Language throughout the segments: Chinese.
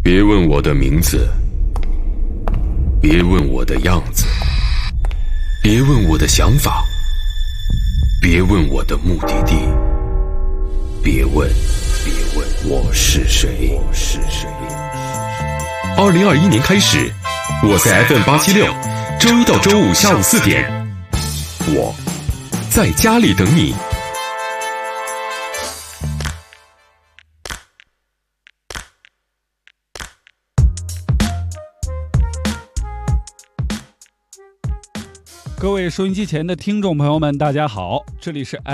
别问我的名字，别问我的样子，别问我的想法，别问我的目的地，别问我是谁。2021年开始，我在 FM876，周一到周五下午4点，我在家里等你。 各位收音机前的听众朋友们，大家好，这里是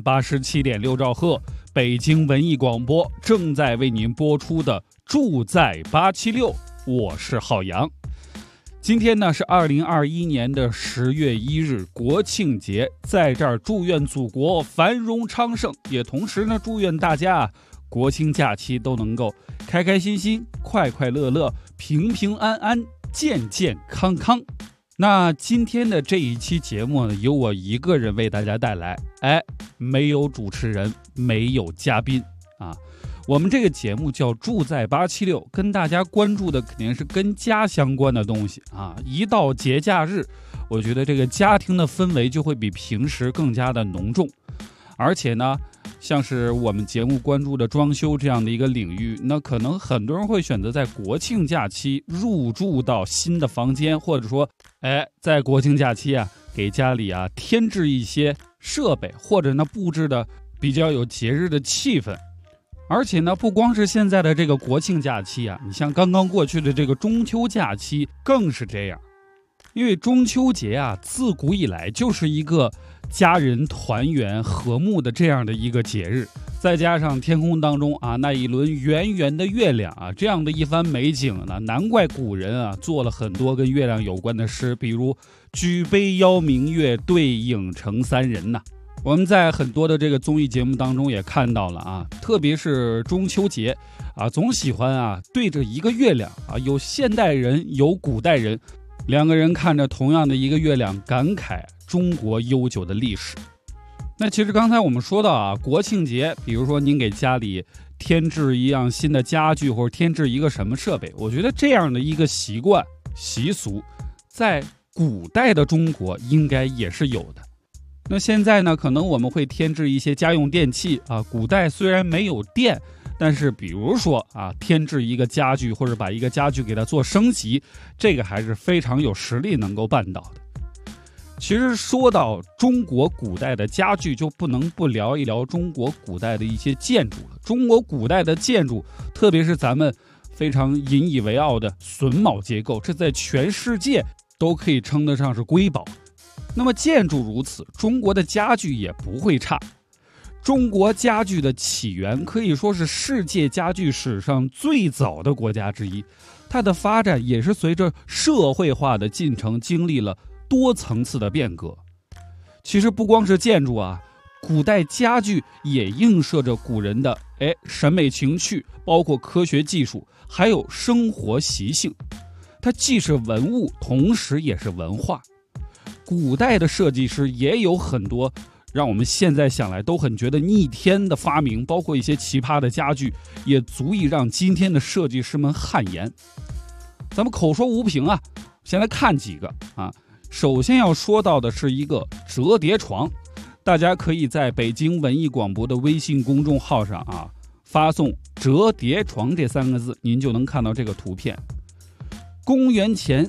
FM87.6兆赫北京文艺广播正在为您播出的住在876，我是浩洋。今天呢是2021年的10月1日，国庆节，在这儿祝愿祖国繁荣昌盛，也同时呢祝愿大家国庆假期都能够开开心心、快快乐乐、平平安安、健健康康。那今天的这一期节目呢，由我一个人为大家带来，没有主持人，没有嘉宾啊。我们这个节目叫住在876，跟大家关注的肯定是跟家相关的东西啊。一到节假日，我觉得这个家庭的氛围就会比平时更加的浓重，而且呢，像是我们节目关注的装修这样的一个领域，那可能很多人会选择在国庆假期入住到新的房间，或者说在国庆假期啊，给家里啊添置一些设备，或者呢布置的比较有节日的气氛。而且呢，不光是现在的这个国庆假期啊，你像刚刚过去的这个中秋假期更是这样。因为中秋节啊，自古以来就是一个家人团圆和睦的这样的一个节日，再加上天空当中啊那一轮圆圆的月亮啊，这样的一番美景呢，难怪古人啊做了很多跟月亮有关的诗，比如举杯邀明月，对影成三人呐。我们在很多的这个综艺节目当中也看到了啊，特别是中秋节啊，总喜欢啊对着一个月亮啊，有现代人有古代人，两个人看着同样的一个月亮，感慨中国悠久的历史。那其实刚才我们说到啊，国庆节，比如说您给家里添置一样新的家具，或者添置一个什么设备，我觉得这样的一个习惯习俗，在古代的中国应该也是有的。那现在呢，可能我们会添置一些家用电器啊，古代虽然没有电，但是比如说啊，添置一个家具或者把一个家具给它做升级，这个还是非常有实力能够办到的。其实说到中国古代的家具，就不能不聊一聊中国古代的一些建筑了。中国古代的建筑，特别是咱们非常引以为傲的榫卯结构，这在全世界都可以称得上是瑰宝。那么建筑如此，中国的家具也不会差。中国家具的起源可以说是世界家具史上最早的国家之一，它的发展也是随着社会化的进程经历了多层次的变革。其实不光是建筑啊，古代家具也映射着古人的审美情趣，包括科学技术，还有生活习性。它既是文物，同时也是文化。古代的设计师也有很多让我们现在想来都很觉得逆天的发明，包括一些奇葩的家具，也足以让今天的设计师们汗颜。咱们口说无凭啊，先来看几个啊。首先要说到的是一个折叠床，大家可以在北京文艺广播的微信公众号上啊发送折叠床这3个字，您就能看到这个图片。公元前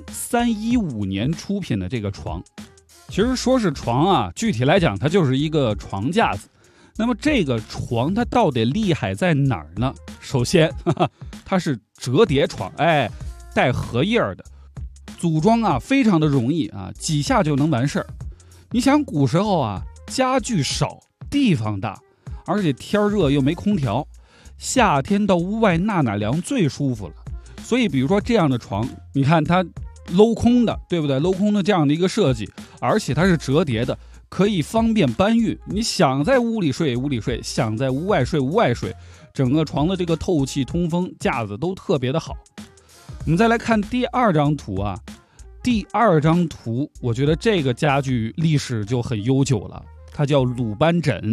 315年出品的这个床，其实说是床啊，具体来讲它就是一个床架子。那么这个床它到底厉害在哪儿呢？首先它是折叠床，带荷叶的，组装啊非常的容易啊，几下就能完事儿。你想古时候啊，家具少，地方大，而且天热又没空调，夏天到屋外纳凉最舒服了。所以比如说这样的床，你看它镂空的，对不对？镂空的这样的一个设计，而且它是折叠的，可以方便搬运。你想在屋里睡屋里睡，想在屋外睡屋外睡，整个床的这个透气通风架子都特别的好。我们再来看第2张图啊，第2张图我觉得这个家具历史就很悠久了，它叫鲁班枕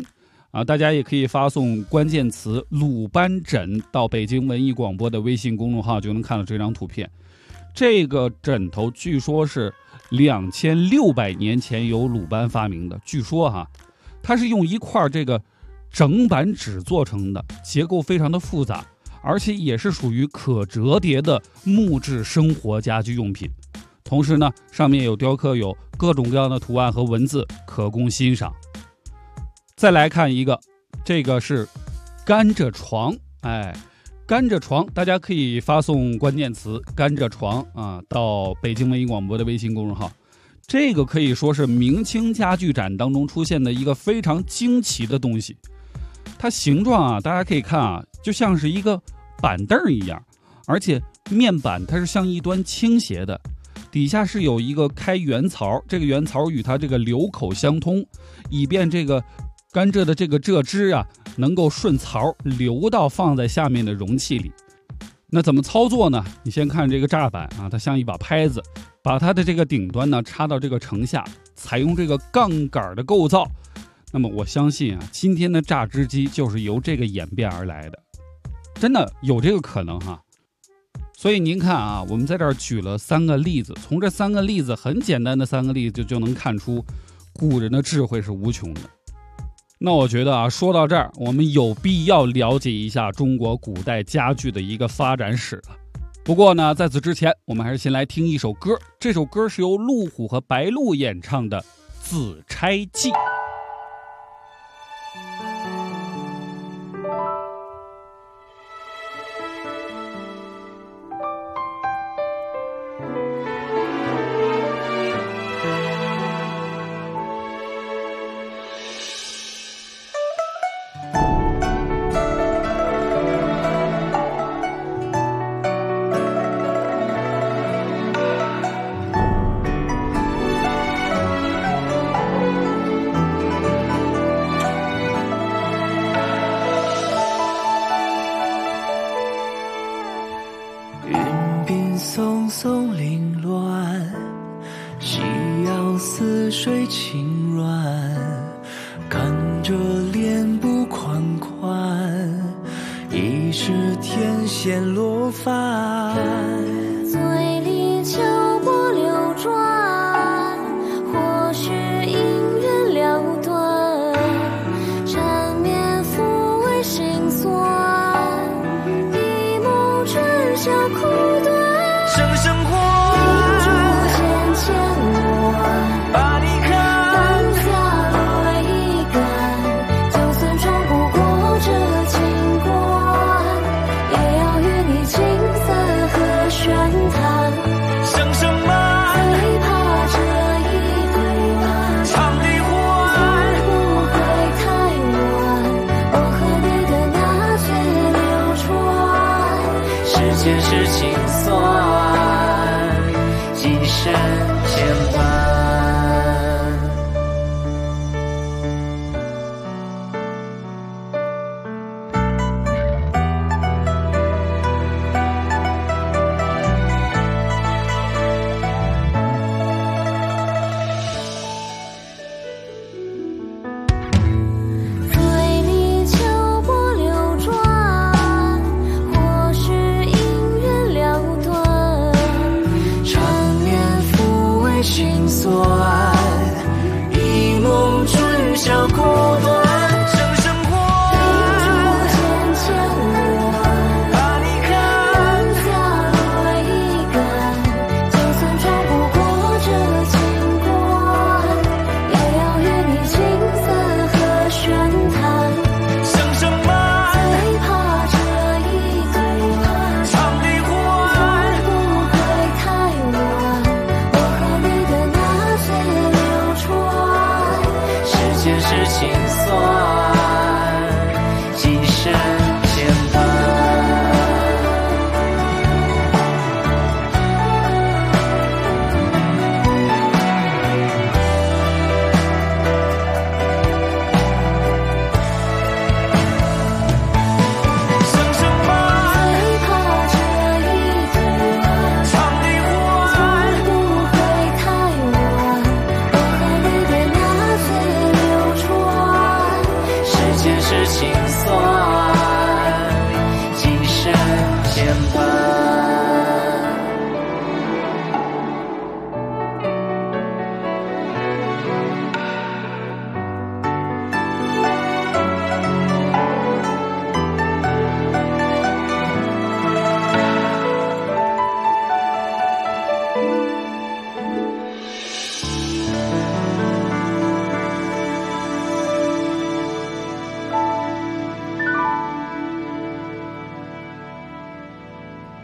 大家也可以发送关键词鲁班枕到北京文艺广播的微信公众号，就能看到这张图片。这个枕头据说是2600年前由鲁班发明的，据说它是用一块这个整板纸做成的，结构非常的复杂，而且也是属于可折叠的木质生活家居用品。同时呢，上面有雕刻有各种各样的图案和文字，可供欣赏。再来看一个，这个是甘蔗床。甘蔗床，大家可以发送关键词甘蔗床到北京文艺广播的微信公众号。这个可以说是明清家具展当中出现的一个非常惊奇的东西。它形状大家可以看就像是一个板凳一样，而且面板它是向一端倾斜的，底下是有一个开圆槽，这个圆槽与它这个流口相通，以便这个甘蔗的这个蔗汁能够顺槽流到放在下面的容器里。那怎么操作呢？你先看这个栅板它像一把拍子，把它的这个顶端呢插到这个承下，采用这个杠杆的构造。那么我相信今天的榨汁机就是由这个演变而来的，真的有这个可能所以您看我们在这儿举了3个例子，从这3个例子很简单的3个例子就能看出古人的智慧是无穷的。那我觉得说到这儿，我们有必要了解一下中国古代家具的一个发展史了。不过呢，在此之前，我们还是先来听一首歌。这首歌是由陆虎和白鹿演唱的《紫钗记》。 松松凌乱，夕阳似水轻软，看着脸部款款，已是天仙落凡。 嘴里秋波流转，或许姻缘了断，缠绵抚慰心酸，一梦春宵苦短。 声声唤， 渐渐晚， 把你看， 灯下泪已干，就算冲不过这情关，也要与你青涩和玄谈。 声声慢， 最怕这一对晚， 唱离欢， 不会太晚，我和你的那句流传， 世间事情算，几生牵绊。 嘴里秋波流转，或许姻缘了断， 缠绵抚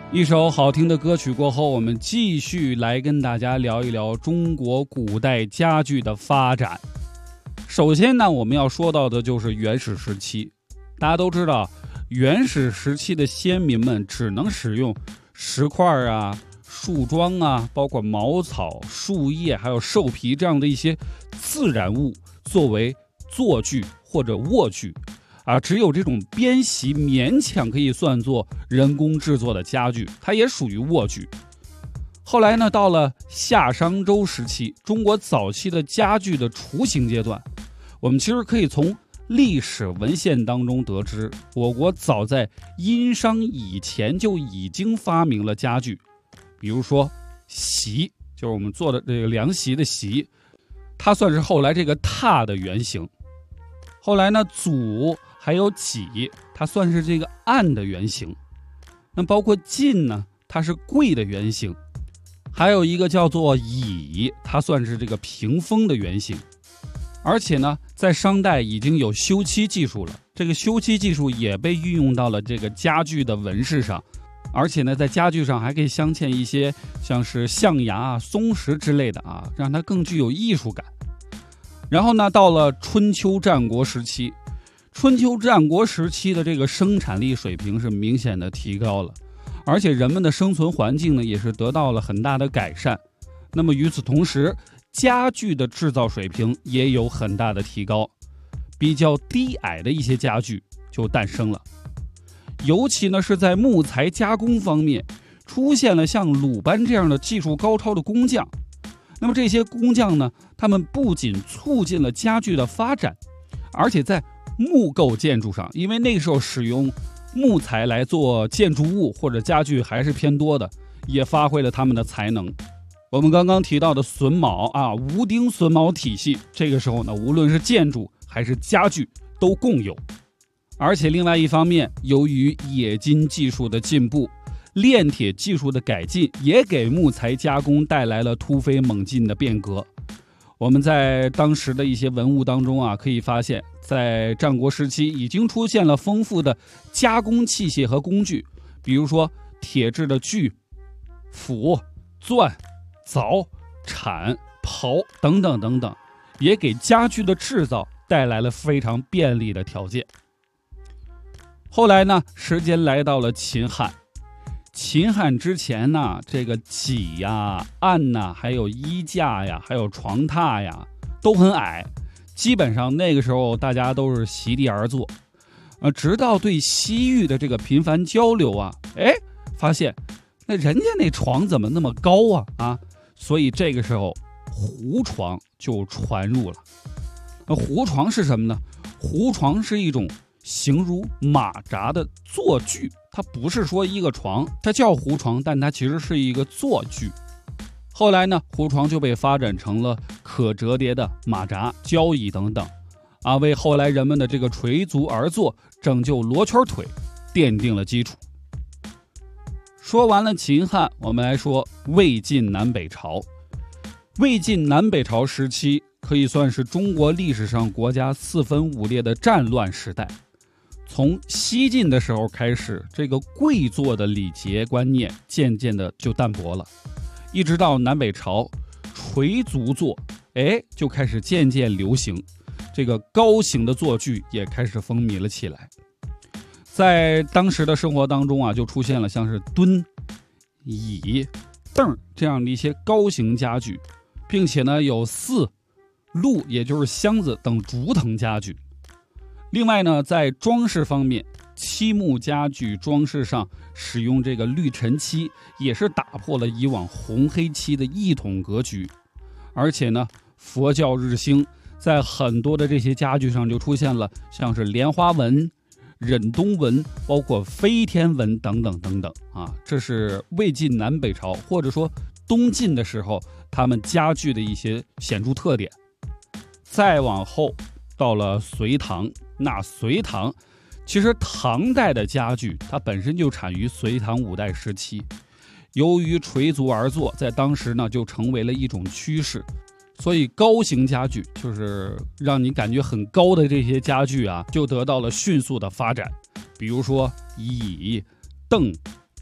一首好听的歌曲过后，我们继续来跟大家聊一聊中国古代家具的发展。首先呢，我们要说到的就是原始时期。大家都知道，原始时期的先民们只能使用石块啊、树桩啊，包括茅草、树叶还有兽皮这样的一些自然物作为坐具或者卧具啊，只有这种边席勉强可以算作人工制作的家具，它也属于卧具。后来呢，到了夏商周时期，中国早期的家具的雏形阶段，我们其实可以从历史文献当中得知，我国早在殷商以前就已经发明了家具，比如说席，就是我们做的这个凉席的席，它算是后来这个榻的原型。后来呢，祖还有几，它算是这个案的原型。那包括晋呢，它是柜的原型。还有一个叫做椅，它算是这个屏风的原型。而且呢，在商代已经有修漆技术了，这个修漆技术也被运用到了这个家具的纹饰上，而且呢，在家具上还可以镶嵌一些像是象牙啊、松石之类的啊，让它更具有艺术感。然后呢，到了春秋战国时期，春秋战国时期的这个生产力水平是明显的提高了，而且人们的生存环境呢也是得到了很大的改善。那么与此同时，家具的制造水平也有很大的提高，比较低矮的一些家具就诞生了。尤其呢是在木材加工方面，出现了像鲁班这样的技术高超的工匠。那么这些工匠呢，他们不仅促进了家具的发展，而且在木构建筑上，因为那个时候使用木材来做建筑物或者家具还是偏多的，也发挥了他们的才能。我们刚刚提到的榫卯啊，无钉榫卯体系，这个时候呢，无论是建筑还是家具都共有。而且另外一方面，由于冶金技术的进步，炼铁技术的改进，也给木材加工带来了突飞猛进的变革。我们在当时的一些文物当中啊，可以发现，在战国时期已经出现了丰富的加工器械和工具，比如说铁制的锯、斧、钻、凿、铲、刨等等等等，也给家具的制造带来了非常便利的条件。后来呢，时间来到了秦汉。秦汉之前呢，这个几呀、案呐，还有衣架呀，还有床榻呀，都很矮，基本上那个时候大家都是席地而坐。直到对西域的这个频繁交流啊，发现那人家那床怎么那么高啊？所以这个时候胡床就传入了。胡床是什么呢？胡床是一种形如马扎的坐具，它不是说一个床，它叫胡床，但它其实是一个坐具。后来呢，胡床就被发展成了可折叠的马扎、交椅等等，为后来人们的这个垂足而坐、拯救罗圈腿奠定了基础。说完了秦汉，我们来说魏晋南北朝。魏晋南北朝时期可以算是中国历史上国家四分五裂的战乱时代。从西晋的时候开始，这个跪坐的礼节观念渐渐的就淡薄了，一直到南北朝，垂足坐，就开始渐渐流行，这个高型的坐具也开始风靡了起来。在当时的生活当中啊，就出现了像是墩、椅、凳这样的一些高型家具，并且呢有四、鹿，也就是箱子等竹藤家具。另外呢，在装饰方面，漆木家具装饰上使用这个绿陈漆，也是打破了以往红黑漆的一统格局。而且呢，佛教日兴，在很多的这些家具上就出现了像是莲花纹、忍冬纹，包括飞天纹等等等等啊。这是魏晋南北朝或者说东晋的时候他们家具的一些显著特点。再往后到了隋唐，那隋唐其实唐代的家具它本身就产于隋唐五代时期，由于垂足而坐，在当时呢就成为了一种趋势，所以高型家具就是让你感觉很高的这些家具啊，就得到了迅速的发展。比如说椅、凳、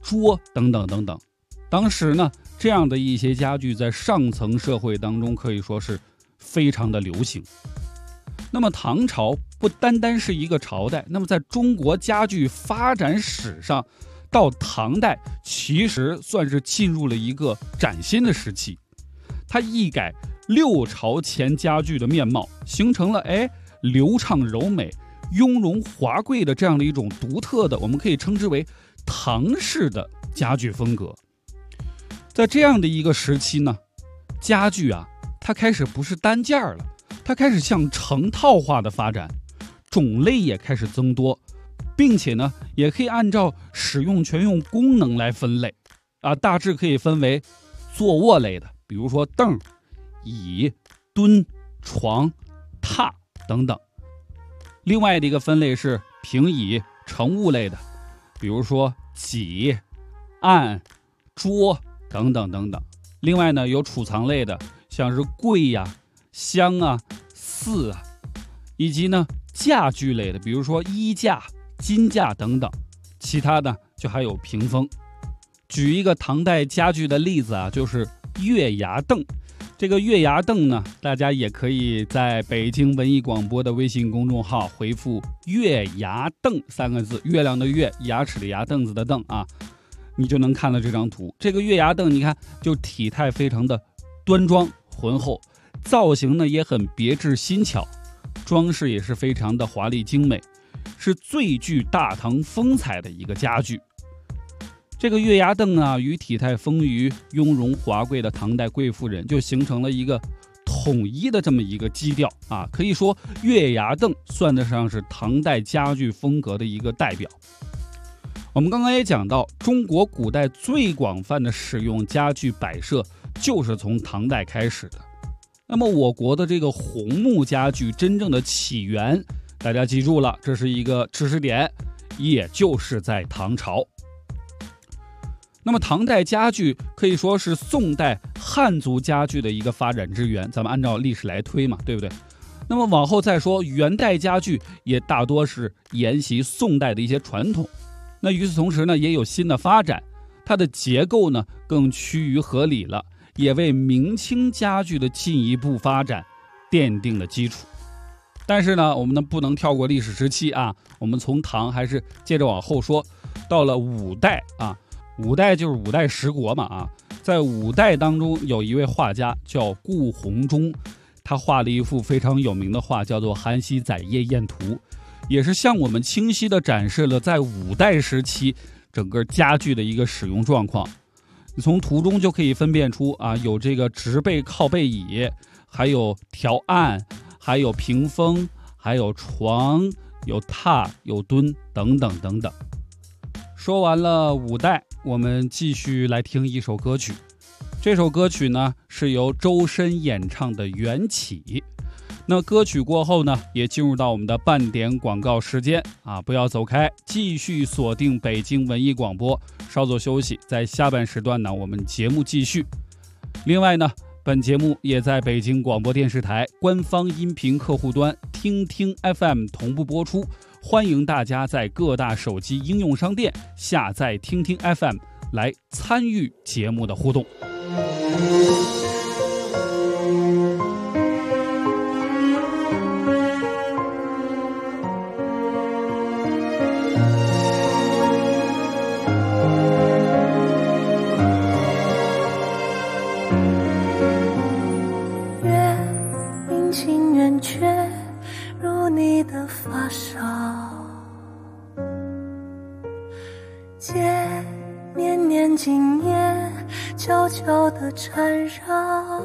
桌等等等等。当时呢，这样的一些家具在上层社会当中可以说是非常的流行。那么唐朝不单单是一个朝代，那么在中国家具发展史上，到唐代其实算是进入了一个崭新的时期。它一改六朝前家具的面貌，形成了流畅柔美、雍容华贵的这样的一种独特的，我们可以称之为唐式的家具风格。在这样的一个时期呢，家具它开始不是单件了，它开始向成套化的发展，种类也开始增多，并且呢，也可以按照使用权用功能来分类大致可以分为坐卧类的，比如说凳、椅、墩、床、榻等等。另外的一个分类是平椅、乘物类的，比如说几、案、桌等等等等。另外呢，有储藏类的，像是柜箱四以及呢家具类的，比如说衣架、金架等等。其他的就还有屏风。举一个唐代家具的例子就是月牙凳。这个月牙凳呢，大家也可以在北京文艺广播的微信公众号回复月牙凳3个字，月亮的月，牙齿的牙，凳子的凳你就能看到这张图。这个月牙凳你看就体态非常的端庄浑厚，造型呢也很别致新巧，装饰也是非常的华丽精美，是最具大唐风采的一个家具。这个月牙凳与体态丰腴、雍容华贵的唐代贵妇人就形成了一个统一的这么一个基调可以说月牙凳算得上是唐代家具风格的一个代表。我们刚刚也讲到，中国古代最广泛的使用家具摆设就是从唐代开始的。那么我国的这个红木家具真正的起源，大家记住了，这是一个知识点，也就是在唐朝。那么唐代家具可以说是宋代汉族家具的一个发展之源，咱们按照历史来推嘛，对不对？那么往后再说，元代家具也大多是沿袭宋代的一些传统。那与此同时呢，也有新的发展，它的结构呢更趋于合理了，也为明清家具的进一步发展奠定了基础。但是呢，我们不能跳过历史时期我们从唐还是接着往后说，到了五代五代就是五代十国嘛在五代当中有一位画家叫顾闳中，他画了一幅非常有名的画，叫做《韩熙载夜宴图》，也是向我们清晰地展示了在五代时期整个家具的一个使用状况。你从图中就可以分辨出有这个直背靠背椅，还有条案，还有屏风，还有床，有榻，有墩等等等等。说完了五代，我们继续来听一首歌曲。这首歌曲呢是由周深演唱的《缘起》。那歌曲过后呢，也进入到我们的半点广告时间不要走开，继续锁定北京文艺广播，稍作休息，在下半时段呢，我们节目继续。另外呢，本节目也在北京广播电视台官方音频客户端听听 FM 同步播出，欢迎大家在各大手机应用商店下载听听 FM 来参与节目的互动。 发梢，借年年今夜悄悄地缠绕。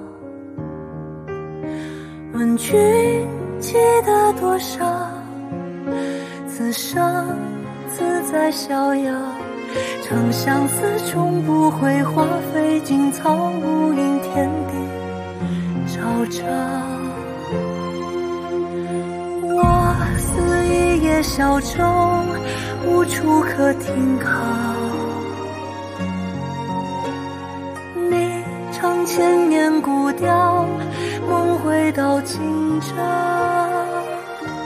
问君记得多少？此生自在逍遥。长相思终不会花，费尽草木因天地昭昭。我似一叶小舟，无处可停靠。你唱千年古调，梦回到今朝。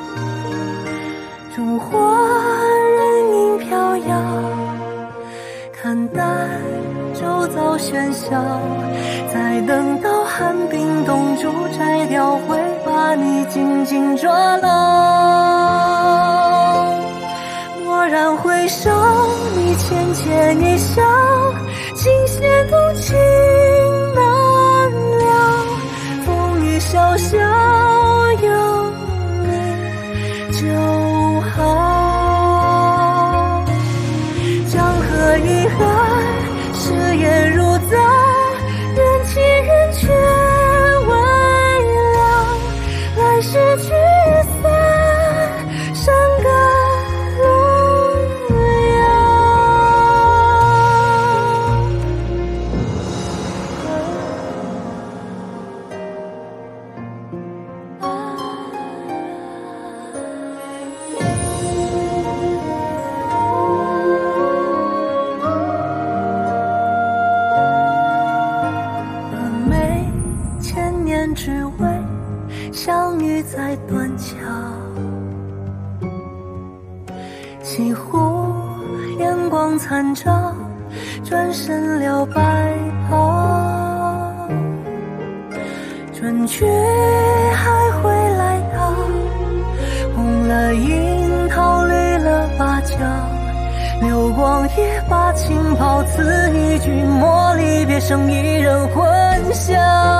烛火人影飘摇， 看待周遭喧嚣，再等到寒冰冻住，摘掉会把你紧紧抓牢。蓦然回首，你浅浅一笑，琴弦动情难了，风雨潇潇，有你就好。江河遗憾，誓言如在，缘起缘却未了，来世聚散，山隔路遥。只为相遇在断桥，西湖阳光残照，转身了白袍。春去还会来到，红了樱桃，绿了芭蕉，流光也把情抛，此一句莫离别，生一人混淆。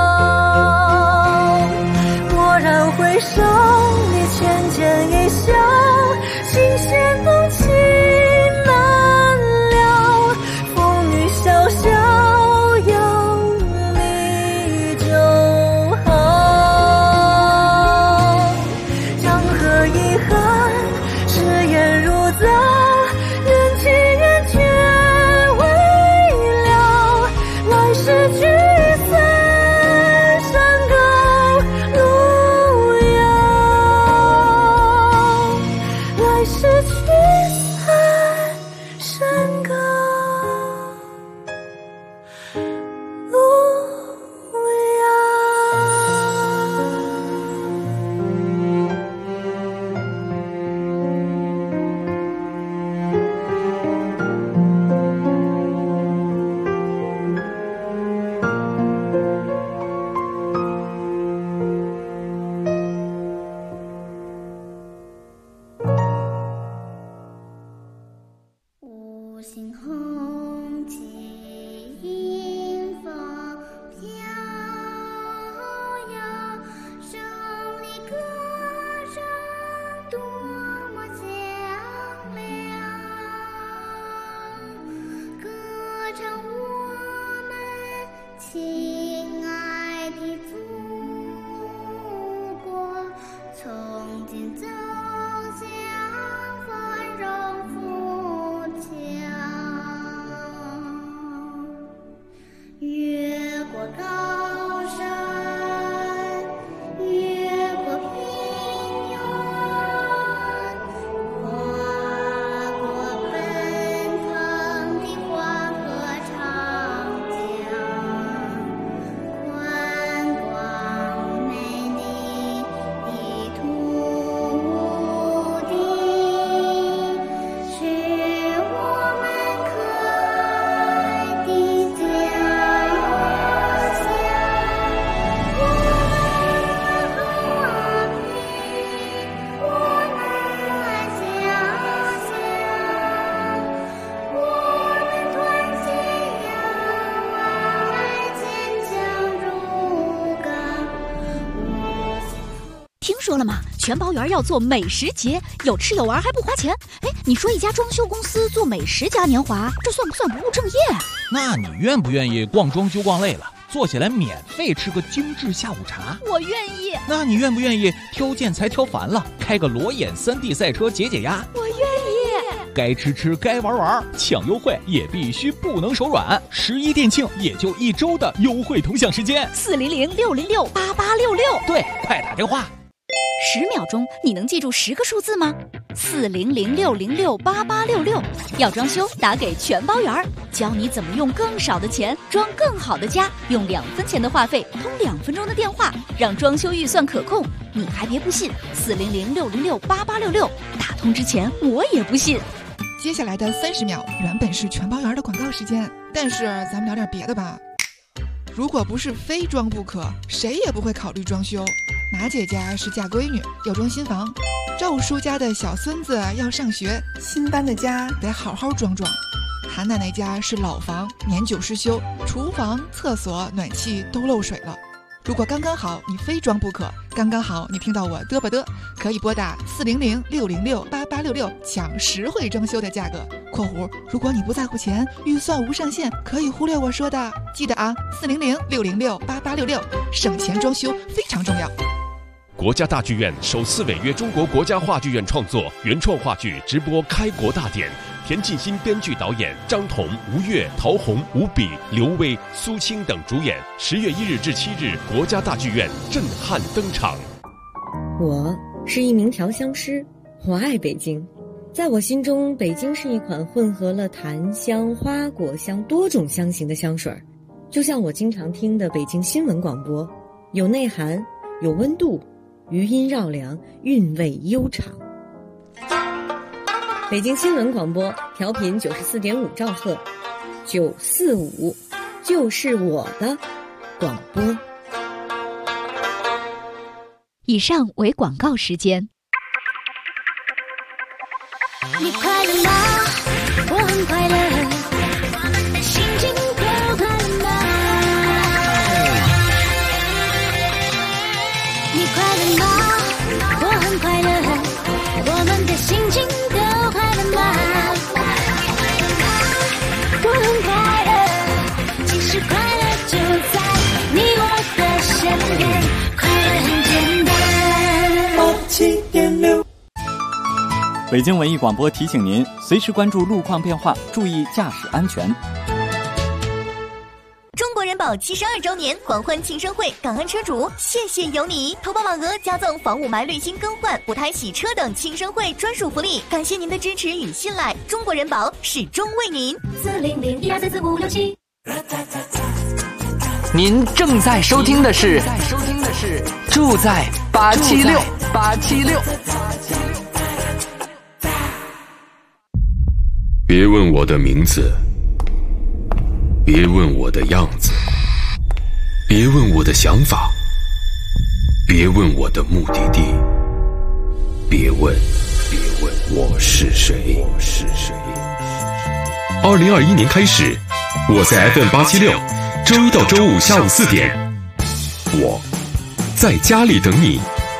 蓦然回首，你浅浅一笑，琴弦动情难了，风雨潇潇，有你就好。江河遗憾，誓言如在，缘起缘却未了，来世聚散，山隔路遥。来世聚散，山隔路遥。 五星红旗迎风飘摇，胜利歌声多么响亮，歌唱我们亲爱的祖国，从今走向繁荣富强，越过高山，越过平原，跨过奔腾的黄河长江，宽广美丽的土地，是我们可爱的家乡。我们和平，我们家乡，我们团结要爱，坚强如钢。 听说了吗？全包园要做美食节，有吃有玩还不花钱。哎，你说一家装修公司做美食嘉年华，这算不算不务正业啊？ 那你愿不愿意逛装修逛累了，坐下来免费吃个精致下午茶？ 我愿意。 那你愿不愿意挑建材挑烦了，开个裸眼3D 赛车解解压？ 我愿意。 该吃吃，该玩玩，抢优惠也必须不能手软。11店庆也就1周的优惠同享时间 400-606-8866。 对，快打电话。 10秒钟，你能记住10个数字吗？400-606-8866。要装修，打给全包园，教你怎么用更少的钱装更好的家，用2分钱的话费通2分钟的电话，让装修预算可控。你还别不信，400-606-8866，打通之前我也不信。 接下来的30秒原本是全包园的广告时间，但是咱们聊点别的吧。如果不是非装不可，谁也不会考虑装修。马姐家是嫁闺女，要装新房；赵叔家的小孙子要上学，新搬的家得好好装装。韩奶奶家是老房，年久失修，厨房、厕所、暖气都漏水了。如果刚刚好你非装不可，刚刚好你听到我嘚吧嘚，可以拨打400-606-8866抢实惠装修的价格（括弧如果你不在乎钱，预算无上限，可以忽略我说的）。记得啊，400-606-8866，省钱装修非常重要。 国家大剧院首次违约中国国家话剧院创作原创话剧直播开国大典，田沁鑫编剧导演，张彤、吴越、陶虹、吴比、刘薇、苏青等主演。10月1日至7日，国家大剧院震撼登场。 我是一名调香师，我爱北京。在我心中，北京是一款混合了檀香、花果香多种香型的香水，就像我经常听的北京新闻广播，有内涵，有温度，余音绕梁，韵味悠长。北京新闻广播调频94.5兆赫，945就是我的广播。 以上为广告时间。 你快乐吗？我很快乐，我们的心情都快乐吗？你快乐吗？我很快乐，我们的心情都快乐吗？我很快乐，其实快乐就在你我的身边，快乐很简单。87.6 北京文艺广播提醒您，随时关注路况变化，注意驾驶安全。 中国人保72周年狂欢庆生会，感恩车主，谢谢有你！投保满额加赠防雾霾、滤芯更换、补胎洗车等庆生会专属福利，感谢您的支持与信赖，中国人保始终为您。400-1234567。 您正在收听的是住在876。 别问我的名字，别问我的样子，别问我的想法，别问我的目的地，别问我是谁。2021年开始，我在 FM876，周一到周五下午4点，我在家里等你。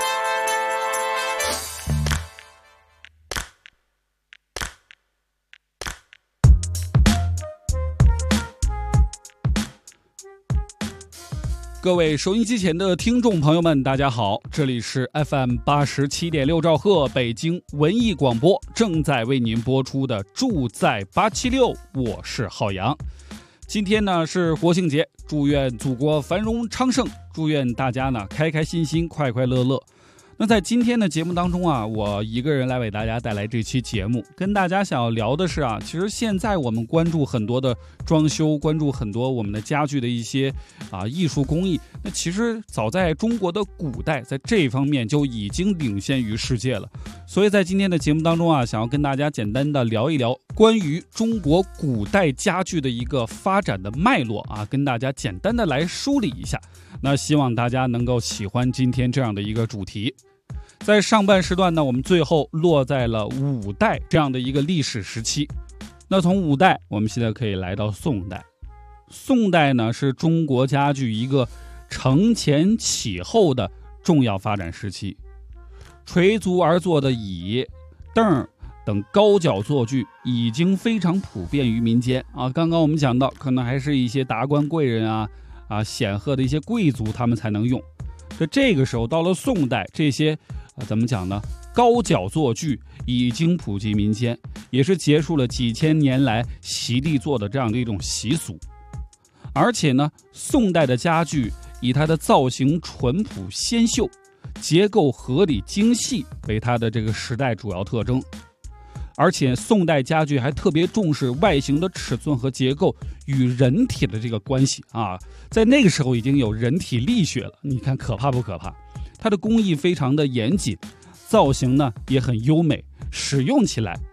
各位收音机前的听众朋友们，大家好，这里是 FM87.6兆赫北京文艺广播，正在为您播出的住在876，我是浩洋。今天呢是国庆节，祝愿祖国繁荣昌盛，祝愿大家呢开开心心，快快乐乐。那在今天的节目当中啊，我一个人来为大家带来这期节目，跟大家想要聊的是啊，其实现在我们关注很多的装修，关注很多我们的家具的一些艺术工艺，那其实早在中国的古代，在这方面就已经领先于世界了。所以在今天的节目当中啊，想要跟大家简单的聊一聊关于中国古代家具的一个发展的脉络啊，跟大家简单的来梳理一下。那希望大家能够喜欢今天这样的一个主题。在上半时段呢，我们最后落在了五代这样的一个历史时期。那从五代，我们现在可以来到宋代。宋代呢，是中国家具一个承前启后的重要发展时期。垂足而坐的椅、凳等高脚坐具已经非常普遍于民间啊。刚刚我们讲到，可能还是一些达官贵人显赫的一些贵族他们才能用。这个时候到了宋代，这些怎么讲呢？高脚坐具已经普及民间，也是结束了几千年来席地坐的这样的一种习俗。而且呢，宋代的家具以它的造型淳朴纤秀、结构合理精细为它的这个时代主要特征。而且宋代家具还特别重视外形的尺寸和结构与人体的这个关系啊，在那个时候已经有人体力学了，你看可怕不可怕？它的工艺非常的严谨，造型呢也很优美，使用起来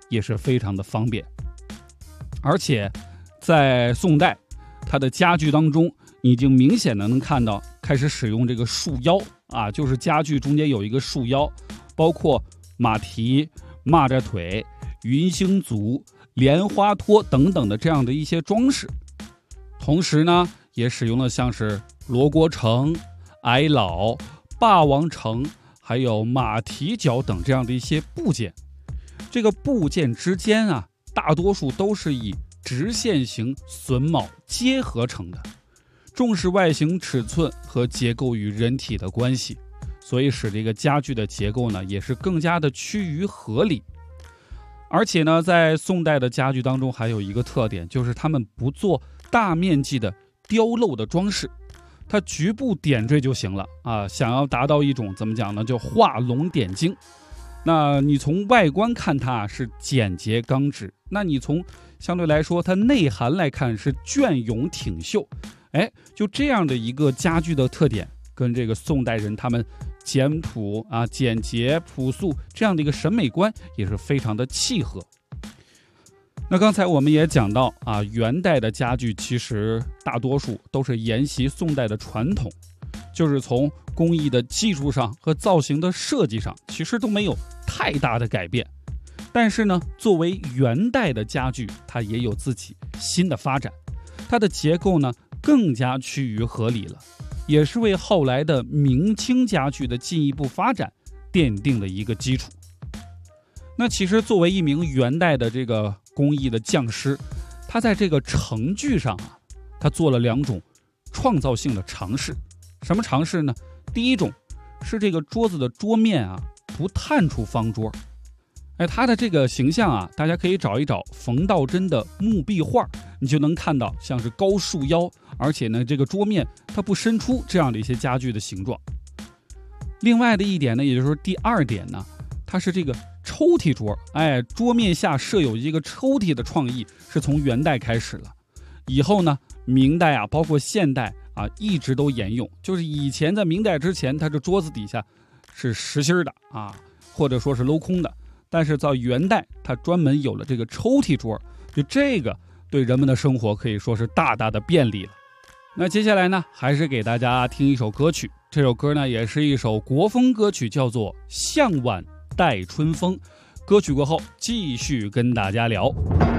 也是非常的方便。而且在宋代，它的家具当中已经明显的能看到开始使用这个束腰啊，就是家具中间有一个束腰，包括马蹄、蚂蚱腿、云星足、莲花托等等的这样的一些装饰。同时呢，也使用了像是罗锅城、矮老、霸王城还有马蹄脚等这样的一些部件。这个部件之间啊，大多数都是以直线型榫卯结合成的，重视外形尺寸和结构与人体的关系，所以使这个家具的结构呢也是更加的趋于合理。而且呢，在宋代的家具当中还有一个特点，就是他们不做大面积的雕镂的装饰，它局部点缀就行了啊。想要达到一种怎么讲呢，就画龙点睛。那你从外观看它是简洁刚直，那你从相对来说它内涵来看是隽永挺秀。就这样的一个家具的特点，跟这个宋代人他们简朴啊、简洁朴素这样的一个审美观也是非常的契合。那刚才我们也讲到啊，元代的家具其实大多数都是沿袭宋代的传统，就是从工艺的技术上和造型的设计上其实都没有太大的改变。但是呢，作为元代的家具，它也有自己新的发展，它的结构呢更加趋于合理了，也是为后来的明清家具的进一步发展奠定了一个基础。那其实作为一名元代的这个工艺的匠师，他在这个程具上啊，他做了2种创造性的尝试。什么尝试呢？第一种是这个桌子的桌面啊不探出方桌。他的这个形象啊，大家可以找一找冯道真的木壁画，你就能看到像是高束腰，而且呢这个桌面它不伸出这样的一些家具的形状。另外的一点呢，也就是说第2点呢，它是这个抽屉桌，桌面下设有一个抽屉的创意是从元代开始了，以后呢明代啊包括现代啊一直都沿用。就是以前在明代之前，它这桌子底下是实心的啊，或者说是镂空的，但是在元代它专门有了这个抽屉桌，就这个对人们的生活可以说是大大的便利了。那接下来呢，还是给大家听一首歌曲，这首歌呢也是一首国风歌曲，叫做《向晚待春风》。歌曲过后继续跟大家聊。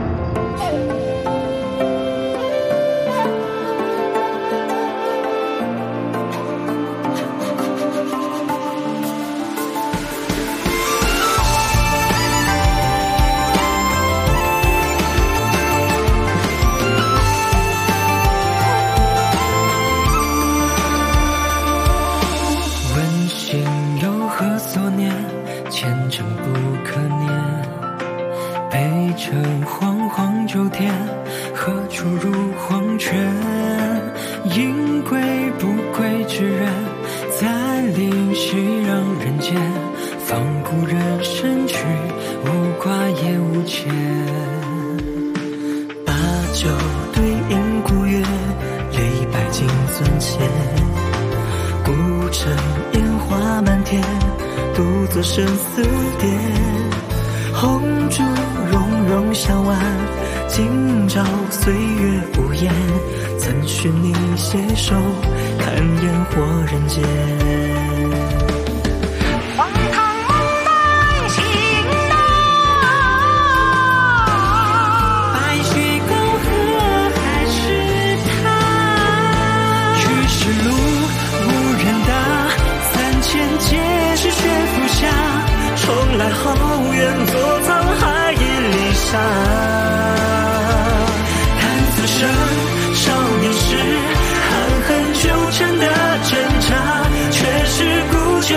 生死点，红烛融融向晚，今朝岁月无言，曾许你携手看烟火人间。荒唐梦待情到，白雪沟河还是他，去时路无人答，3000劫是雪拂下，重来好远，坐沧海一粒沙。叹此生少年时，含恨纠缠的挣扎，却是孤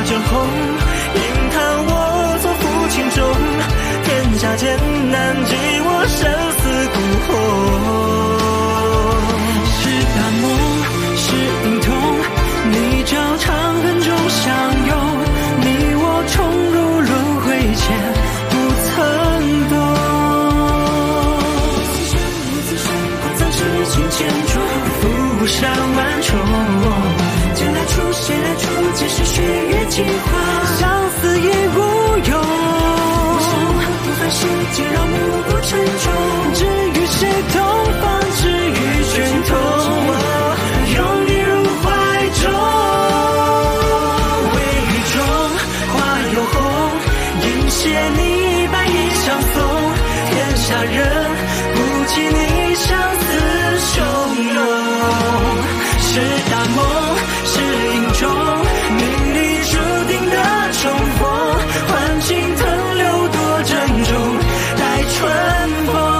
正红，引叹我做负情重，天下艰难及我生死孤鸿。是大梦，是隐痛，你照长恨中相拥，你我重入轮回前不曾懂。苦葬痴情千重，浮山万重，剑来出，血来出，皆是血月精华，相思亦无用。我想不凡世间扰目不沉重，至于谁同方，至于卷筒，拥你入怀中。微雨中花又红，迎谢你白衣相送，天下人不及你相思汹涌。是大梦，是影中，命里注定的重逢，换尽腾流多珍重，待春风。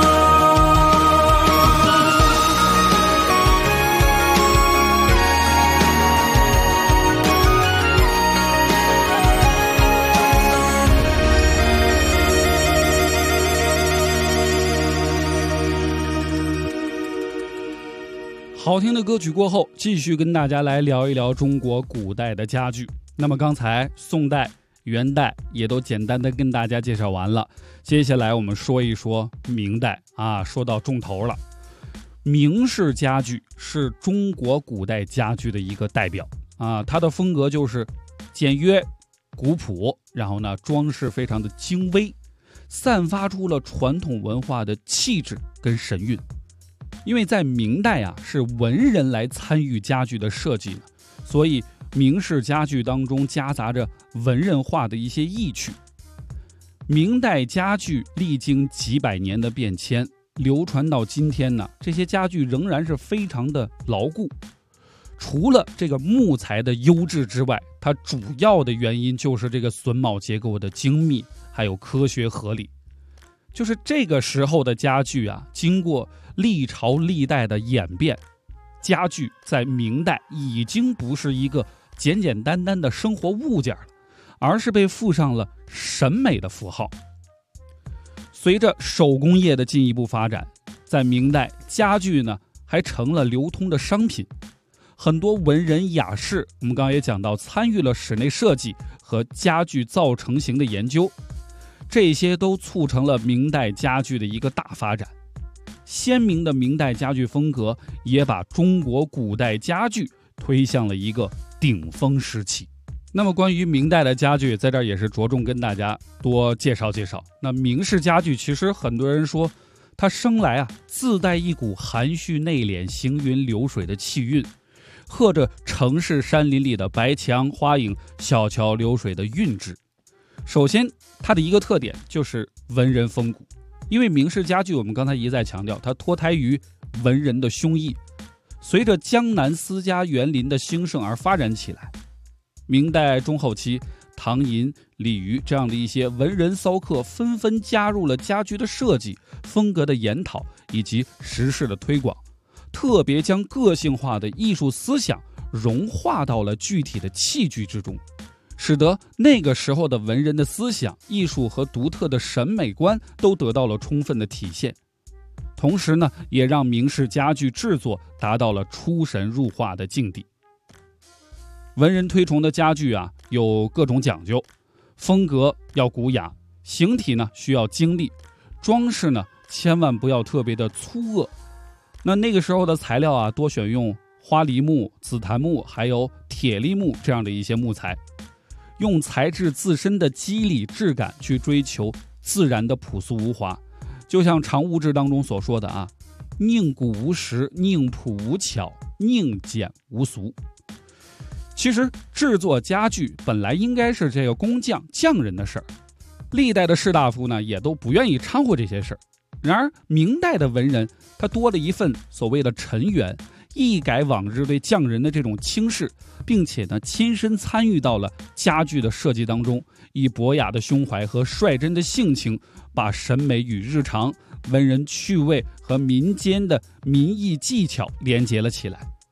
好听的歌曲过后，继续跟大家来聊一聊中国古代的家具。那么刚才宋代、元代也都简单的跟大家介绍完了，接下来我们说一说明代啊，说到重头了。明式家具是中国古代家具的一个代表啊，它的风格就是简约、古朴，然后呢装饰非常的精微，散发出了传统文化的气质跟神韵。因为在明代啊，是文人来参与家具的设计的，所以明式家具当中夹杂着文人化的一些意趣。明代家具历经几百年的变迁，流传到今天呢，这些家具仍然是非常的牢固。除了这个木材的优质之外，它主要的原因就是这个榫卯结构的精密，还有科学合理。就是这个时候的家具啊，经过历朝历代的演变，家具在明代已经不是一个简简单单的生活物件了，而是被附上了审美的符号。随着手工业的进一步发展，在明代家具呢还成了流通的商品。很多文人雅士，我们刚刚也讲到，参与了室内设计和家具造成型的研究，这些都促成了明代家具的一个大发展。鲜明的明代家具风格也把中国古代家具推向了一个顶峰时期。那么关于明代的家具，在这儿也是着重跟大家多介绍介绍。那明式家具其实很多人说它生来啊自带一股含蓄内敛、行云流水的气韵，和着城市山林里的白墙花影、小桥流水的韵致。首先它的一个特点就是文人风骨，因为明式家具我们刚才一再强调，它脱胎于文人的胸臆，随着江南私家园林的兴盛而发展起来。明代中后期，唐寅、李渔这样的一些文人骚客纷纷加入了家具的设计、风格的研讨以及时事的推广，特别将个性化的艺术思想融化到了具体的器具之中，使得那个时候的文人的思想、艺术和独特的审美观都得到了充分的体现。同时呢，也让明式家具制作达到了出神入化的境地。文人推崇的家具啊，有各种讲究，风格要古雅，形体呢需要精丽，装饰呢千万不要特别的粗恶。那个时候的材料啊，多选用花梨木、紫檀木还有铁栗木这样的一些木材，用材质自身的肌理质感去追求自然的朴素无华。就像常物志当中所说的啊，宁古无实，宁朴无巧，宁简无俗。其实制作家具本来应该是这个工匠匠人的事儿，历代的士大夫呢也都不愿意掺和这些事儿。然而明代的文人，他多了一份所谓的尘缘，一改往日对匠人的这种轻视，并且呢亲身参与到了家具的设计当中，以博雅的胸怀和率真的性情，把审美与日常、文人趣味和民间的民艺技巧连结了起来。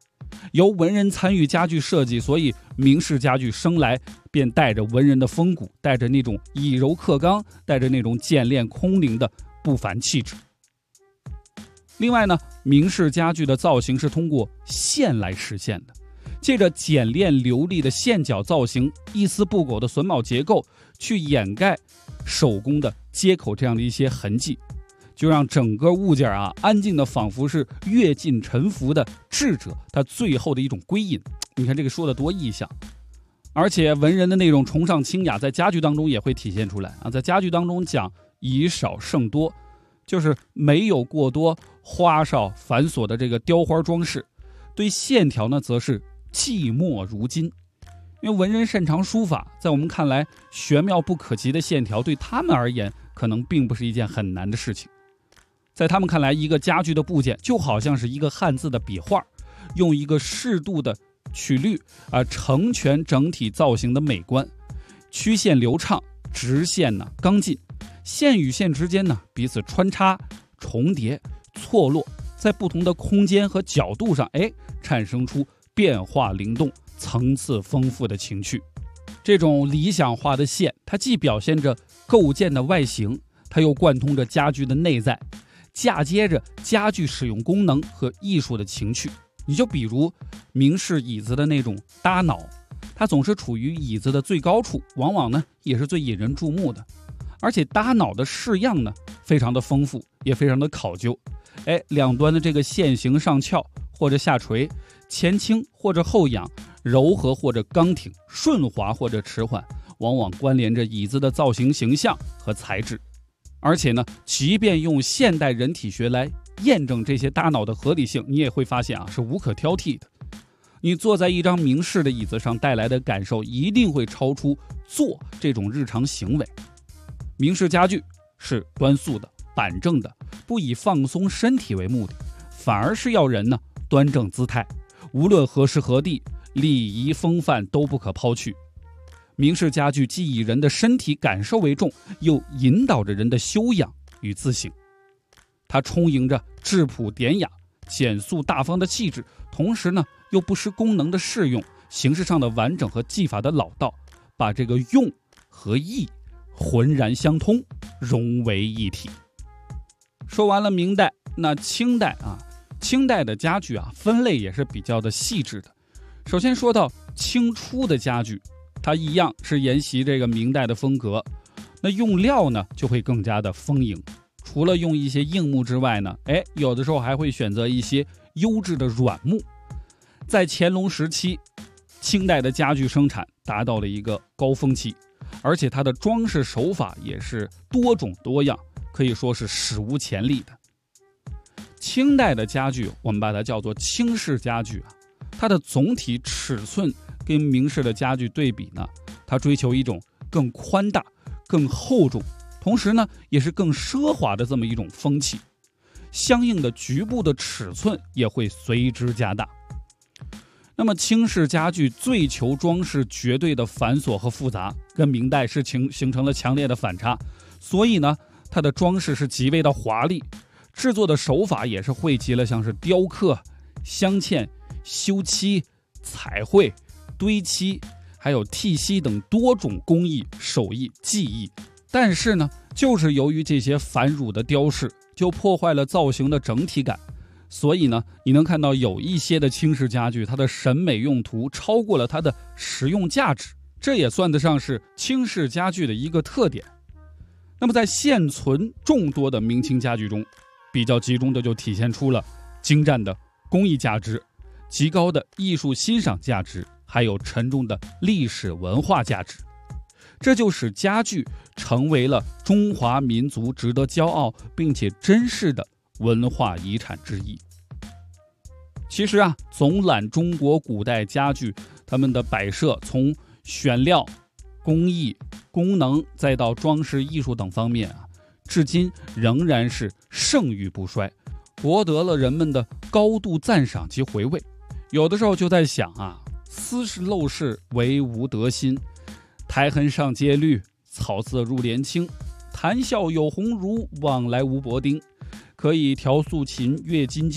由文人参与家具设计，所以明式家具生来便带着文人的风骨，带着那种以柔克刚，带着那种简练空灵的不凡气质。另外呢，明式家具的造型是通过线来实现的，借着简练流利的线脚造型，一丝不苟的榫卯结构，去掩盖手工的接口这样的一些痕迹，就让整个物件安静的仿佛是阅尽沉浮的智者他最后的一种归隐。你看这个说的多意象。而且文人的那种崇尚清雅，在家具当中也会体现出来在家具当中讲以少胜多，就是没有过多花哨繁琐的这个雕花装饰，对线条呢则是寂寞如金。因为文人擅长书法，在我们看来玄妙不可及的线条，对他们而言可能并不是一件很难的事情。在他们看来，一个家具的部件就好像是一个汉字的笔画，用一个适度的曲率成全整体造型的美观，曲线流畅，直线呢刚劲，线与线之间呢彼此穿插重叠错落，在不同的空间和角度上产生出变化灵动层次丰富的情趣。这种理想化的线，它既表现着构件的外形，它又贯通着家具的内在，嫁接着家具使用功能和艺术的情趣。你就比如明式椅子的那种搭脑，它总是处于椅子的最高处，往往呢也是最引人注目的。而且搭脑的式样呢非常的丰富，也非常的考究。两端的这个线形上翘或者下垂，前倾或者后仰，柔和或者刚挺，顺滑或者迟缓，往往关联着椅子的造型形象和材质。而且呢，即便用现代人体学来验证这些搭脑的合理性，你也会发现是无可挑剔的。你坐在一张明式的椅子上带来的感受，一定会超出坐这种日常行为。明式家具是端肃的、板正的，不以放松身体为目的，反而是要人呢端正姿态，无论何时何地，礼仪风范都不可抛去。明式家具既以人的身体感受为重，又引导着人的修养与自省。它充盈着质朴典雅、简素大方的气质，同时呢又不失功能的适用，形式上的完整和技法的老道，把这个用和意浑然相通，融为一体。说完了明代，那清代清代的家具分类也是比较的细致的。首先说到清初的家具，它一样是沿袭这个明代的风格，那用料呢就会更加的丰盈。除了用一些硬木之外呢，有的时候还会选择一些优质的软木。在乾隆时期，清代的家具生产达到了一个高峰期，而且它的装饰手法也是多种多样，可以说是史无前例的。清代的家具，我们把它叫做清式家具它的总体尺寸跟明式的家具对比呢，它追求一种更宽大、更厚重，同时呢也是更奢华的这么一种风气，相应的局部的尺寸也会随之加大。那么清式家具最求装饰绝对的繁琐和复杂，跟明代是形成了强烈的反差，所以呢它的装饰是极为的华丽，制作的手法也是汇集了像是雕刻、镶嵌、修漆、彩绘、堆漆还有剔漆等多种工艺、手艺、技艺。但是呢就是由于这些繁缛的雕饰，就破坏了造型的整体感，所以呢你能看到有一些的清式家具，它的审美用途超过了它的实用价值，这也算得上是清式家具的一个特点。那么在现存众多的明清家具中，比较集中的就体现出了精湛的工艺价值、极高的艺术欣赏价值，还有沉重的历史文化价值。这就使家具成为了中华民族值得骄傲并且珍视的文化遗产之一。其实总览中国古代家具，它们的摆设从选料、工艺、功能再到装饰艺术等方面至今仍然是盛誉不衰，博得了人们的高度赞赏及回味。有的时候就在想斯是陋室，惟吾德馨。苔痕上阶绿，草色入帘青。谈笑有鸿儒，往来无薄丁。可以调素琴，阅金经。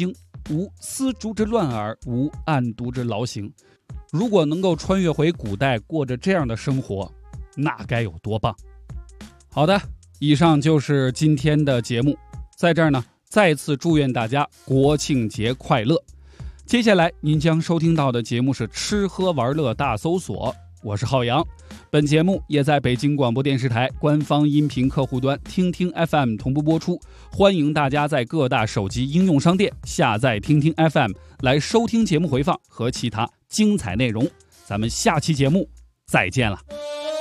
无丝竹之乱耳，无案牍之劳形。如果能够穿越回古代，过着这样的生活，那该有多棒。好的，以上就是今天的节目，在这儿呢再次祝愿大家国庆节快乐。接下来您将收听到的节目是吃喝玩乐大搜索，我是浩洋。本节目也在北京广播电视台官方音频客户端听听 FM 同步播出，欢迎大家在各大手机应用商店下载听听 FM 来收听节目回放和其他精彩内容。咱们下期节目再见了。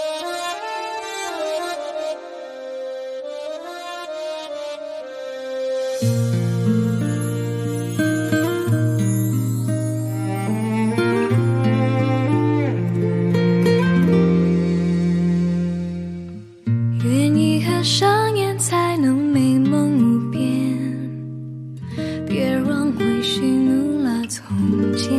上演才能美梦无边，别让回忆怒了从前。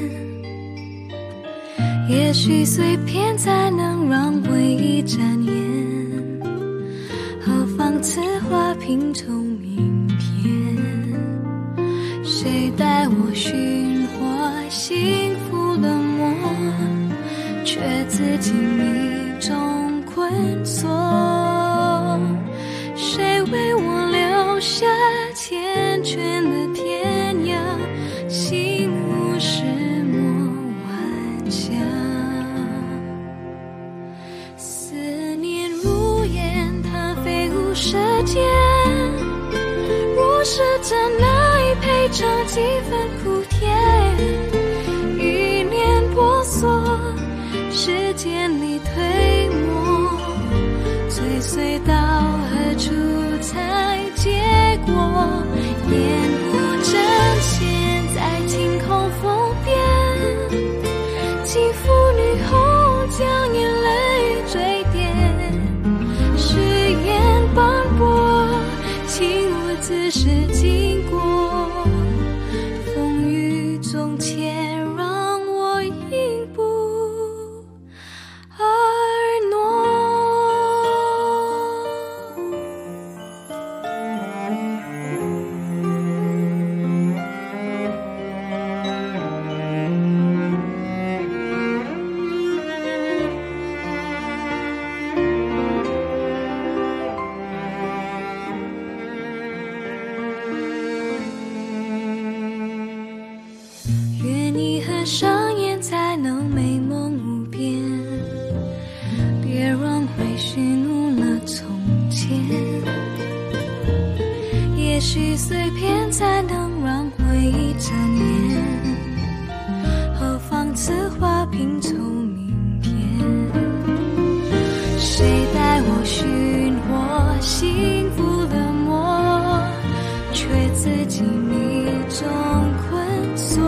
也许碎片才能让回忆展颜，何妨此花拼凑名片。谁带我寻获幸福的梦，却自己迷中困锁。谁为我留下缱绻的天涯，心无石墨万家。思念如烟，它飞舞舌尖，若是真爱配成几分苦甜，一念婆娑，时间里推磨，追随到何处才结果？烟雾正现在晴空风边，肌肤女后将眼泪坠点，誓言斑驳，情无自是经过，风雨中且让我应不而挪。愿你和上演才能美梦无边，别让回忆怒了从前。也许碎片才能让回忆展颜，何妨此花拼凑名片。谁带我寻获幸福的梦，却自己迷中困锁。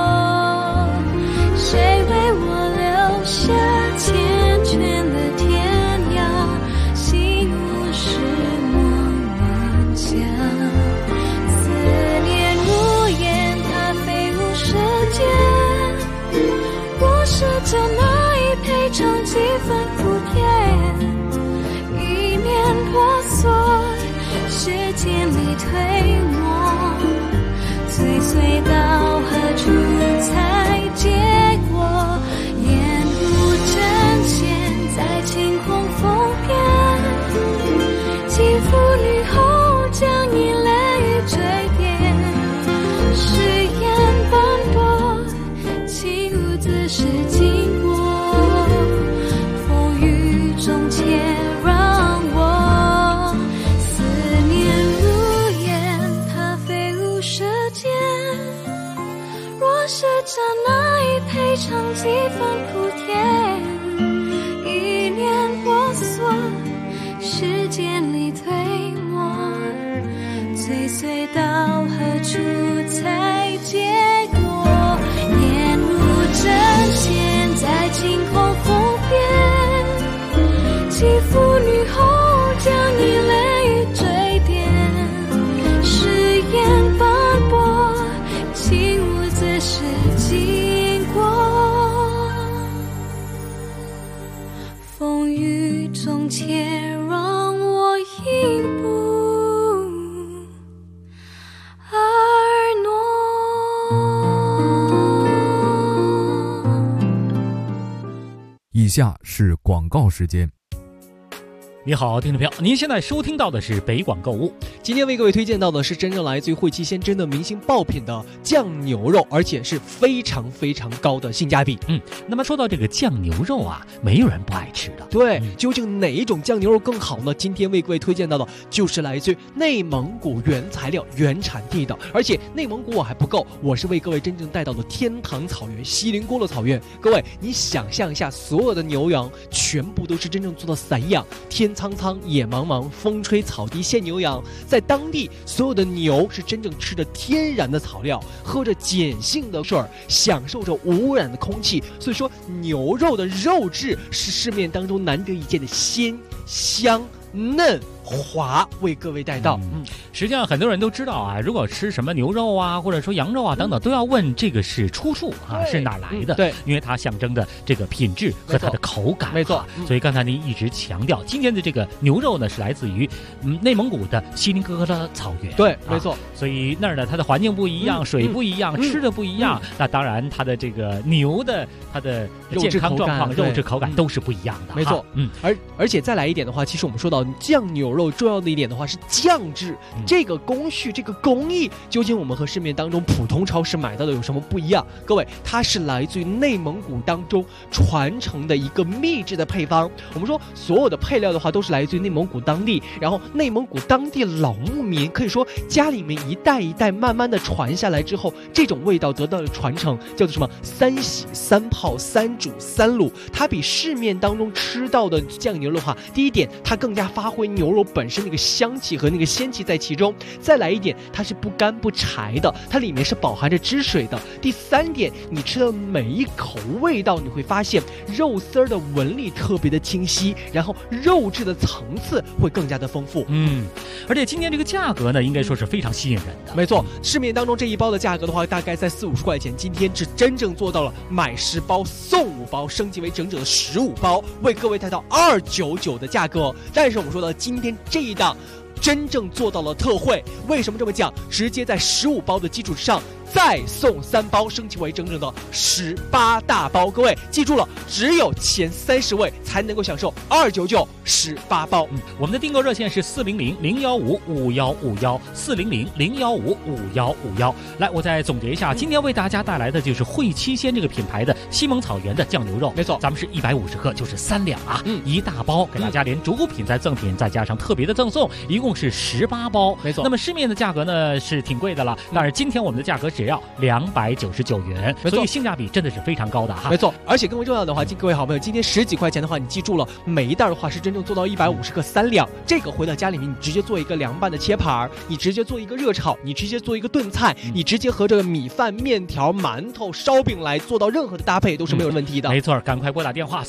谁为我留下缱绻的天涯，心无石墨万家。思念如烟，它飞舞舌尖，若是真爱配成几分苦甜，一念婆娑，时间里推磨，追随到何处才结果？烟雾正现在晴空风边，肌肤女后将眼泪坠点，誓言斑驳，情无自是经过，风雨中且让我思念如烟，它飞舞舌尖。若是真爱配成几分苦甜，一念婆娑，时间里推磨，追随到何处才结果？烟雾正现在晴空风边，肌肤女后将眼泪坠点，誓言斑驳，情无自是经过，风雨中且让我应不而挪。 下是广告时间。 你好，听众朋友，您现在收听到的是北广购物。 今天为各位推荐到的是真正来自于汇七鲜真的明星爆品的酱牛肉，而且是非常非常高的性价比。 那么说到这个酱牛肉啊，没有人不爱吃的。 对，究竟哪一种酱牛肉更好呢？今天为各位推荐到的就是来自于内蒙古原材料原产地的，而且内蒙古我还不够，我是为各位真正带到的天堂草原锡林郭勒草原。各位，你想象一下，所有的牛羊全部都是真正做到散养，天苍苍野茫茫，风吹草低见牛羊。在当地，所有的牛是真正吃着天然的草料，喝着碱性的水，享受着无污染的空气。所以说，牛肉的肉质是市面当中难得一见的鲜、香、嫩、滑，为各位带到。 实际上很多人都知道啊，如果吃什么牛肉啊，或者说羊肉啊等等，都要问这个是出处啊，是哪来的？ 对， 因为它象征的这个品质和它的口感。 没错， 所以刚才您一直强调，今天的这个牛肉呢是来自于内蒙古的锡林郭勒草原。 对，没错。 所以那儿呢，它的环境不一样，水不一样，吃的不一样。那当然，它的这个牛的它的健康状况、肉质口感都是不一样的。 没错，而且再来一点的话，其实我们说到酱牛肉重要的一点的话是酱制，这个工序、这个工艺，究竟我们和市面当中普通超市买到的有什么不一样？各位，它是来自于内蒙古当中传承的一个秘制的配方。我们说所有的配料的话都是来自于内蒙古当地，然后内蒙古当地老牧民可以说家里面一代一代慢慢的传下来之后，这种味道得到了传承，叫做什么三洗三泡三煮三卤。它比市面当中吃到的酱牛肉的话，第一点它更加发挥牛肉本身那个香气和那个鲜气在其中，再来一点它是不干不柴的，它里面是饱含着汁水的。第三点，你吃的每一口味道你会发现肉丝儿的纹理特别的清晰，然后肉质的层次会更加的丰富。 而且今天这个价格呢，应该说是非常吸引人的。 没错，市面当中这一包的价格的话大概在40-50块钱，今天是真正做到了买10包送5包，升级为整整的15包，为各位带到299的价格。但是我们说到今天这一档真正做到了特惠，为什么这么讲？直接在15包的基础之上再送3包，升级为整整的18大包。各位记住了，只有前30位才能够享受299 18包。 我们的订购热线是400-015-5151，400-015-5151。来，我再总结一下，今天为大家带来的就是汇七鲜这个品牌的西蒙草原的酱牛肉。 没错， 咱们是150克，就是3两啊，一大包，给大家连主品再赠品，再加上特别的赠送，一共是18包。 没错， 那么市面的价格呢是挺贵的了，但是今天我们的价格只要299元，所以性价比真的是非常高的哈。 没错，而且更为重要的话，各位好朋友，今天10几块钱的话，你记住了，每一袋的话是真正做到150克3两。这个回到家里面，你直接做一个凉拌的切盘，你直接做一个热炒，你直接做一个炖菜，你直接和这个米饭、面条、馒头、烧饼来做到任何的搭配都是没有问题的。 没错，赶快拨打电话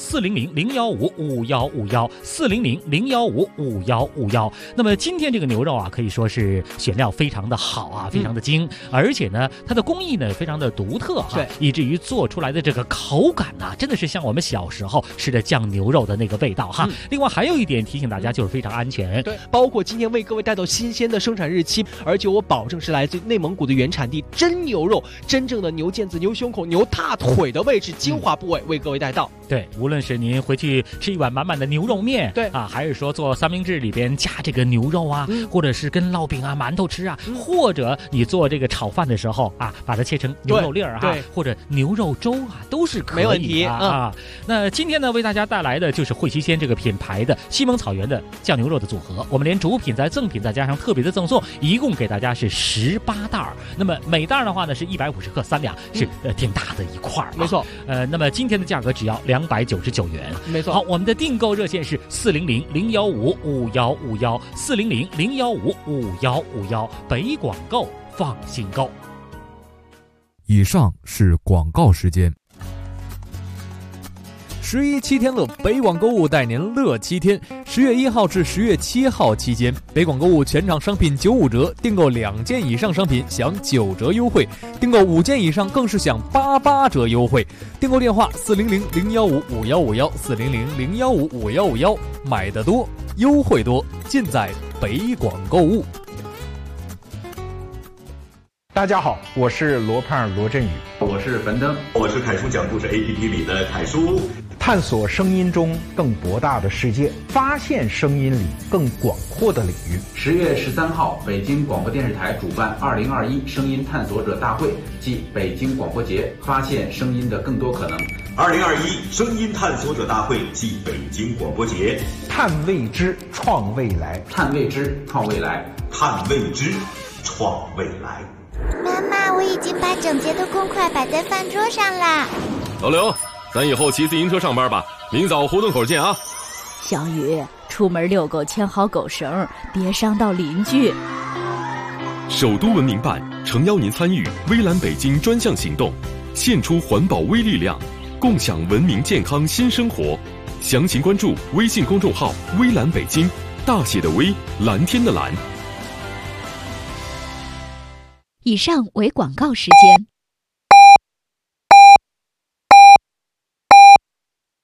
400-015-5151，400-015-5151。那么今天这个牛肉啊，可以说是选料非常的好啊，非常的精，而且呢，它的工艺呢非常的独特哈， 对， 以至于做出来的这个口感呢，真的是像我们小时候吃的酱牛肉的那个味道哈。另外还有一点提醒大家，就是非常安全， 对，包括今天为各位带到新鲜的生产日期，而且我保证是来自内蒙古的原产地真牛肉，真正的牛腱子、牛胸口、牛踏腿的位置精华部位为各位带到。 对，无论是您回去吃一碗满满的牛肉面， 对啊，还是说做三明治里边加这个牛肉啊，或者是跟烙饼啊、馒头吃啊，或者你做这个炒饭的时候啊，把它切成牛肉粒儿哈，或者牛肉粥啊，都是可以的， 没问题啊。那今天呢，为大家带来的就是汇七鲜这个品牌的西蒙草原的酱牛肉的组合，我们连主品再赠品再加上特别的赠送，一共给大家是18袋。那么每袋的话呢是150克3两，是挺大的一块没错。 那么今天的价格只要299元， 没错。 好，我们的订购热线是400-015-5151，400-015-5151，北广购放心购。 以上是广告时间。11.7天乐，北广购物带您乐7天。10月1号至10月7号期间，北广购物全场商品95折，订购2件以上商品享9折优惠，订购5件以上更是享88折优惠。订购电话400-015-5151，400-015-5151，买得多，优惠多，尽在北广购物。 大家好，我是罗胖罗振宇， 我是樊登，我是凯叔讲故事 APP 里的凯叔。 探索声音中更博大的世界，发现声音里更广阔的领域。 10月13号，北京广播电视台主办2021声音探索者大会暨北京广播节，发现声音的更多可能。 2021声音探索者大会暨北京广播节， 探未知，创未来， 探未知，创未来， 探未知，创未来。 妈妈，我已经把整洁的公筷摆在饭桌上啦。 老刘，咱以后骑自行车上班吧，明早胡同口见啊。 小雨，出门遛狗牵好狗绳，别伤到邻居。 首都文明办诚邀您参与微蓝北京专项行动，献出环保微力量，共享文明健康新生活。详情关注微信公众号微蓝北京，大写的微，蓝天的蓝。 以上为广告时间。